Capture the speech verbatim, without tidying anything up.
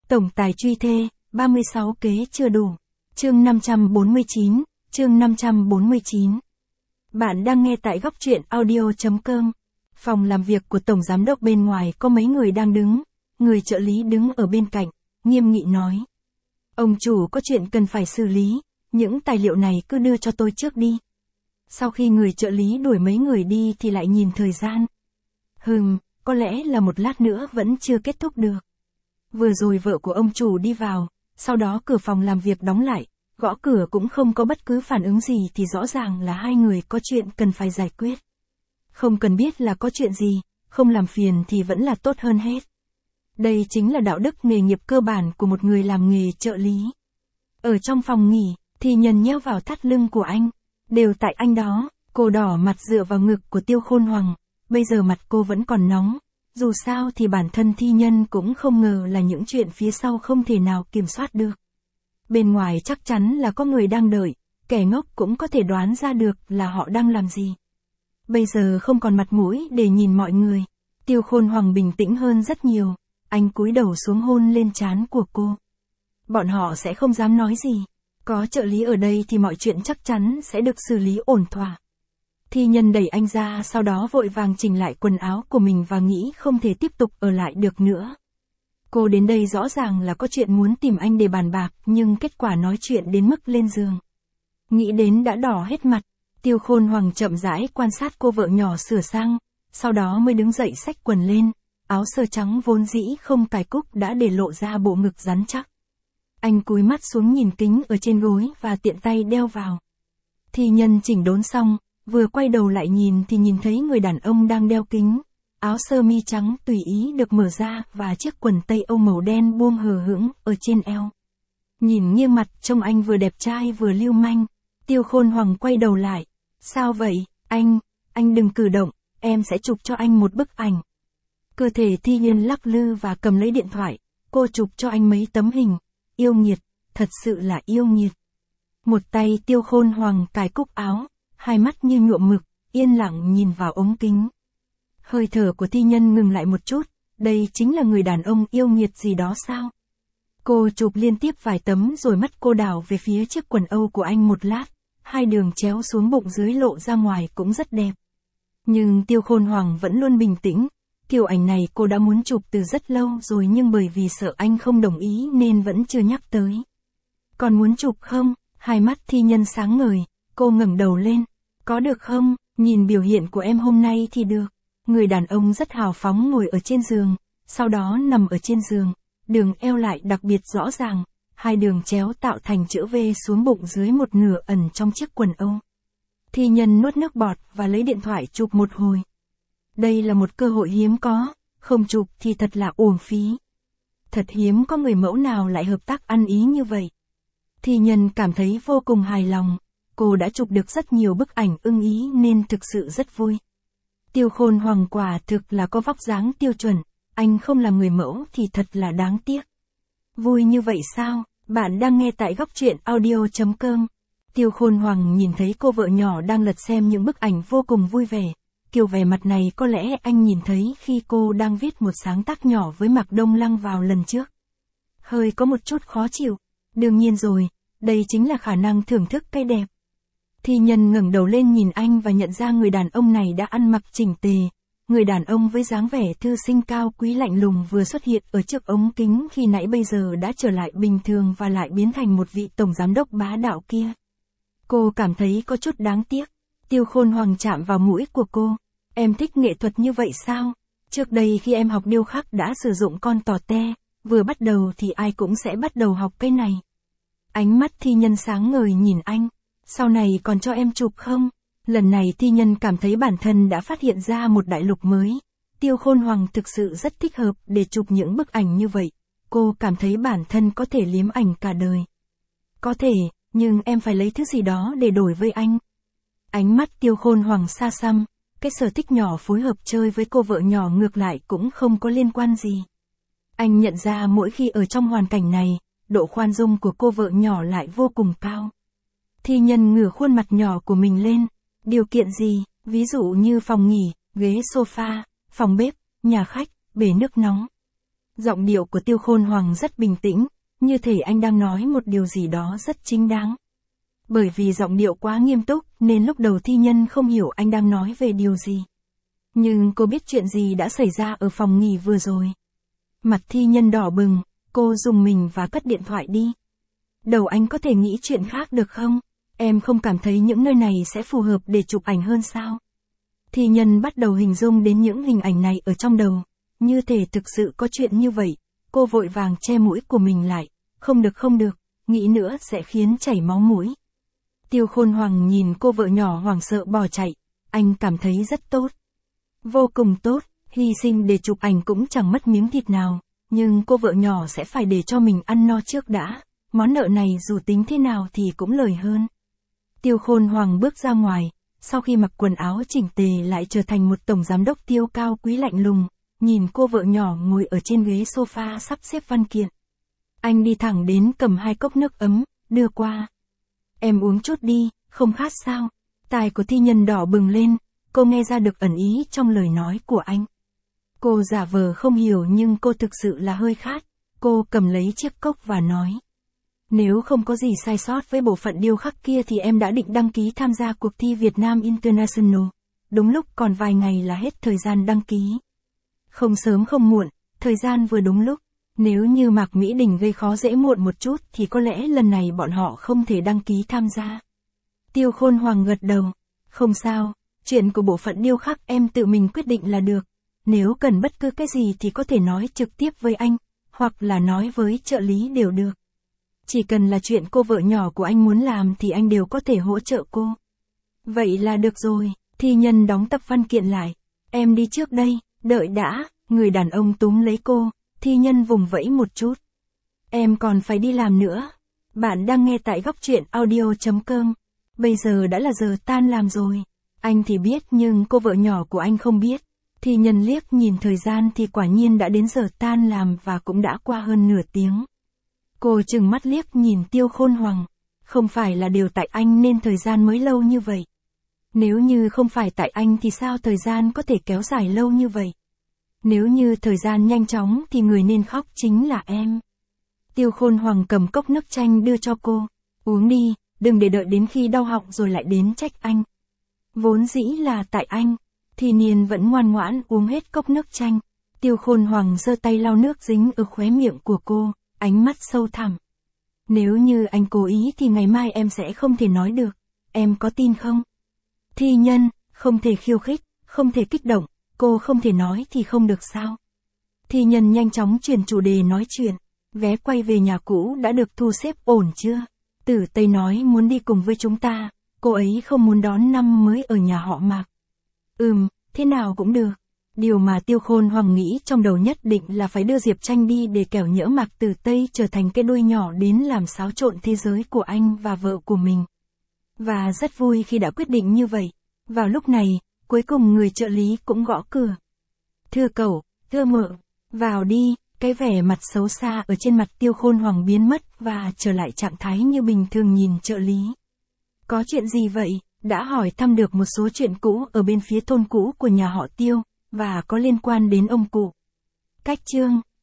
Tổng tài truy thê, ba mươi sáu kế chưa đủ. Chương năm trăm bốn mươi chín, chương năm trăm bốn mươi chín. Bạn đang nghe tại góc truyện audio chấm com. Phòng làm việc của Tổng Giám đốc bên ngoài có mấy người đang đứng, người trợ lý đứng ở bên cạnh, nghiêm nghị nói. Ông chủ có chuyện cần phải xử lý, những tài liệu này cứ đưa cho tôi trước đi. Sau khi người trợ lý đuổi mấy người đi thì lại nhìn thời gian. Hừm, có lẽ là một lát nữa vẫn chưa kết thúc được. Vừa rồi vợ của ông chủ đi vào, sau đó cửa phòng làm việc đóng lại, gõ cửa cũng không có bất cứ phản ứng gì thì rõ ràng là hai người có chuyện cần phải giải quyết. Không cần biết là có chuyện gì, không làm phiền thì vẫn là tốt hơn hết. Đây chính là đạo đức nghề nghiệp cơ bản của một người làm nghề trợ lý. Ở trong phòng nghỉ, thì Nhân nheo vào thắt lưng của anh. Đều tại anh đó, cô đỏ mặt dựa vào ngực của Tiêu Khôn Hoàng. Bây giờ mặt cô vẫn còn nóng. Dù sao thì bản thân Thi Nhân cũng không ngờ là những chuyện phía sau không thể nào kiểm soát được. Bên ngoài chắc chắn là có người đang đợi, kẻ ngốc cũng có thể đoán ra được là họ đang làm gì. Bây giờ không còn mặt mũi để nhìn mọi người. Tiêu Khôn Hoàng bình tĩnh hơn rất nhiều. Anh cúi đầu xuống hôn lên trán của cô. Bọn họ sẽ không dám nói gì. Có trợ lý ở đây thì mọi chuyện chắc chắn sẽ được xử lý ổn thỏa. Thi Nhân đẩy anh ra, sau đó vội vàng chỉnh lại quần áo của mình và nghĩ không thể tiếp tục ở lại được nữa. Cô đến đây rõ ràng là có chuyện muốn tìm anh để bàn bạc, nhưng kết quả nói chuyện đến mức lên giường. Nghĩ đến đã đỏ hết mặt, Tiêu Khôn Hoàng chậm rãi quan sát cô vợ nhỏ sửa sang, sau đó mới đứng dậy xách quần lên, áo sơ trắng vốn dĩ không cài cúc đã để lộ ra bộ ngực rắn chắc. Anh cúi mắt xuống nhìn kính ở trên gối và tiện tay đeo vào. Thi Nhân chỉnh đốn xong, vừa quay đầu lại nhìn thì nhìn thấy người đàn ông đang đeo kính. Áo sơ mi trắng tùy ý được mở ra và chiếc quần tây âu màu đen buông hờ hững ở trên eo. Nhìn nghiêng mặt trông anh vừa đẹp trai vừa lưu manh. Tiêu Khôn Hoàng quay đầu lại. Sao vậy, anh, anh đừng cử động, em sẽ chụp cho anh một bức ảnh. Cơ thể Thi Nhân lắc lư và cầm lấy điện thoại. Cô chụp cho anh mấy tấm hình. Yêu nghiệt, thật sự là yêu nghiệt. Một tay Tiêu Khôn Hoàng cài cúc áo, hai mắt như nhuộm mực, yên lặng nhìn vào ống kính. Hơi thở của Thi Nhân ngừng lại một chút, đây chính là người đàn ông yêu nghiệt gì đó sao? Cô chụp liên tiếp vài tấm rồi mắt cô đảo về phía chiếc quần âu của anh một lát, hai đường chéo xuống bụng dưới lộ ra ngoài cũng rất đẹp. Nhưng Tiêu Khôn Hoàng vẫn luôn bình tĩnh, kiểu ảnh này cô đã muốn chụp từ rất lâu rồi nhưng bởi vì sợ anh không đồng ý nên vẫn chưa nhắc tới. Còn muốn chụp không? Hai mắt Thi Nhân sáng ngời, cô ngẩng đầu lên. Có được không? Nhìn biểu hiện của em hôm nay thì được. Người đàn ông rất hào phóng ngồi ở trên giường, sau đó nằm ở trên giường, đường eo lại đặc biệt rõ ràng, hai đường chéo tạo thành chữ V xuống bụng dưới một nửa ẩn trong chiếc quần âu. Thi Nhân nuốt nước bọt và lấy điện thoại chụp một hồi. Đây là một cơ hội hiếm có, không chụp thì thật là uổng phí. Thật hiếm có người mẫu nào lại hợp tác ăn ý như vậy. Thi Nhân cảm thấy vô cùng hài lòng, cô đã chụp được rất nhiều bức ảnh ưng ý nên thực sự rất vui. Tiêu Khôn Hoàng quả thực là có vóc dáng tiêu chuẩn, anh không làm người mẫu thì thật là đáng tiếc. Vui như vậy sao? Bạn đang nghe tại góc truyện audio chấm com. Tiêu Khôn Hoàng nhìn thấy cô vợ nhỏ đang lật xem những bức ảnh vô cùng vui vẻ. Kiểu vẻ mặt này có lẽ anh nhìn thấy khi cô đang viết một sáng tác nhỏ với Mạc Đông Lăng vào lần trước. Hơi có một chút khó chịu. Đương nhiên rồi, đây chính là khả năng thưởng thức cái đẹp. Thi Nhân ngẩng đầu lên nhìn anh và nhận ra người đàn ông này đã ăn mặc chỉnh tề. Người đàn ông với dáng vẻ thư sinh cao quý lạnh lùng vừa xuất hiện ở trước ống kính khi nãy bây giờ đã trở lại bình thường và lại biến thành một vị tổng giám đốc bá đạo kia. Cô cảm thấy có chút đáng tiếc. Tiêu Khôn Hoàng chạm vào mũi của cô. Em thích nghệ thuật như vậy sao? Trước đây khi em học điêu khắc đã sử dụng con tò te, vừa bắt đầu thì ai cũng sẽ bắt đầu học cái này. Ánh mắt Thi Nhân sáng ngời nhìn anh. Sau này còn cho em chụp không? Lần này Thi Nhân cảm thấy bản thân đã phát hiện ra một đại lục mới. Tiêu Khôn Hoàng thực sự rất thích hợp để chụp những bức ảnh như vậy. Cô cảm thấy bản thân có thể liếm ảnh cả đời. Có thể, nhưng em phải lấy thứ gì đó để đổi với anh. Ánh mắt Tiêu Khôn Hoàng xa xăm, cái sở thích nhỏ phối hợp chơi với cô vợ nhỏ ngược lại cũng không có liên quan gì. Anh nhận ra mỗi khi ở trong hoàn cảnh này, độ khoan dung của cô vợ nhỏ lại vô cùng cao. Thi Nhân ngửa khuôn mặt nhỏ của mình lên. Điều kiện gì? Ví dụ như phòng nghỉ, ghế sofa, phòng bếp, nhà khách, bể nước nóng. Giọng điệu của Tiêu Khôn Hoàng rất bình tĩnh, như thể anh đang nói một điều gì đó rất chính đáng. Bởi vì giọng điệu quá nghiêm túc nên lúc đầu thi nhân không hiểu anh đang nói về điều gì. Nhưng cô biết chuyện gì đã xảy ra ở phòng nghỉ vừa rồi. Mặt thi nhân đỏ bừng, cô rùng mình và cất điện thoại đi. Đầu anh có thể nghĩ chuyện khác được không? Em không cảm thấy những nơi này sẽ phù hợp để chụp ảnh hơn sao? Thi nhân bắt đầu hình dung đến những hình ảnh này ở trong đầu. Như thể thực sự có chuyện như vậy, cô vội vàng che mũi của mình lại. Không được không được, nghĩ nữa sẽ khiến chảy máu mũi. Tiêu Khôn Hoàng nhìn cô vợ nhỏ hoảng sợ bỏ chạy, anh cảm thấy rất tốt. Vô cùng tốt, hy sinh để chụp ảnh cũng chẳng mất miếng thịt nào, nhưng cô vợ nhỏ sẽ phải để cho mình ăn no trước đã, món nợ này dù tính thế nào thì cũng lời hơn. Tiêu Khôn Hoàng bước ra ngoài, sau khi mặc quần áo chỉnh tề lại trở thành một tổng giám đốc Tiêu cao quý lạnh lùng, nhìn cô vợ nhỏ ngồi ở trên ghế sofa sắp xếp văn kiện. Anh đi thẳng đến cầm hai cốc nước ấm, đưa qua. Em uống chút đi, không khát sao? Tai của thi nhân đỏ bừng lên, cô nghe ra được ẩn ý trong lời nói của anh. Cô giả vờ không hiểu nhưng cô thực sự là hơi khát, cô cầm lấy chiếc cốc và nói. Nếu không có gì sai sót với bộ phận điêu khắc kia thì em đã định đăng ký tham gia cuộc thi Việt Nam International. Đúng lúc còn vài ngày là hết thời gian đăng ký. Không sớm không muộn, thời gian vừa đúng lúc. Nếu như Mạc Mỹ Đình gây khó dễ muộn một chút thì có lẽ lần này bọn họ không thể đăng ký tham gia. Tiêu Khôn Hoàng gật đầu. Không sao, chuyện của bộ phận điêu khắc em tự mình quyết định là được. Nếu cần bất cứ cái gì thì có thể nói trực tiếp với anh, hoặc là nói với trợ lý đều được. Chỉ cần là chuyện cô vợ nhỏ của anh muốn làm thì anh đều có thể hỗ trợ cô. Vậy là được rồi, thi nhân đóng tập văn kiện lại. Em đi trước đây, đợi đã, người đàn ông túm lấy cô, thi nhân vùng vẫy một chút. Em còn phải đi làm nữa. Bạn đang nghe tại góc truyện audio chấm com. Bây giờ đã là giờ tan làm rồi. Anh thì biết nhưng cô vợ nhỏ của anh không biết. Thi nhân liếc nhìn thời gian thì quả nhiên đã đến giờ tan làm và cũng đã qua hơn nửa tiếng. Cô trừng mắt liếc nhìn Tiêu Khôn Hoàng. Không phải là đều tại anh nên thời gian mới lâu như vậy. Nếu như không phải tại anh thì sao thời gian có thể kéo dài lâu như vậy? Nếu như thời gian nhanh chóng thì người nên khóc chính là em. Tiêu Khôn Hoàng cầm cốc nước chanh đưa cho cô. Uống đi, đừng để đợi đến khi đau họng rồi lại đến trách anh. Vốn dĩ là tại anh. Thì Niên vẫn ngoan ngoãn uống hết cốc nước chanh. Tiêu Khôn Hoàng giơ tay lau nước dính ở khóe miệng của cô, ánh mắt sâu thẳm. Nếu như anh cố ý thì ngày mai em sẽ không thể nói được. Em có tin không? Thi nhân, không thể khiêu khích, không thể kích động, cô không thể nói thì không được sao? Thi nhân nhanh chóng chuyển chủ đề nói chuyện. Vé quay về nhà cũ đã được thu xếp ổn chưa? Tử Tây nói muốn đi cùng với chúng ta, cô ấy không muốn đón năm mới ở nhà họ Mạc. Ừm, thế nào cũng được. Điều mà Tiêu Khôn Hoàng nghĩ trong đầu nhất định là phải đưa Diệp Tranh đi để kẻo nhỡ Mạc Tử Tây trở thành cái đuôi nhỏ đến làm xáo trộn thế giới của anh và vợ của mình. Và rất vui khi đã quyết định như vậy. Vào lúc này, cuối cùng người trợ lý cũng gõ cửa. Thưa cậu, thưa mợ, vào đi, cái vẻ mặt xấu xa ở trên mặt Tiêu Khôn Hoàng biến mất và trở lại trạng thái như bình thường nhìn trợ lý. Có chuyện gì vậy? Đã hỏi thăm được một số chuyện cũ ở bên phía thôn cũ của nhà họ Tiêu, và có liên quan đến ông cụ. Cách chương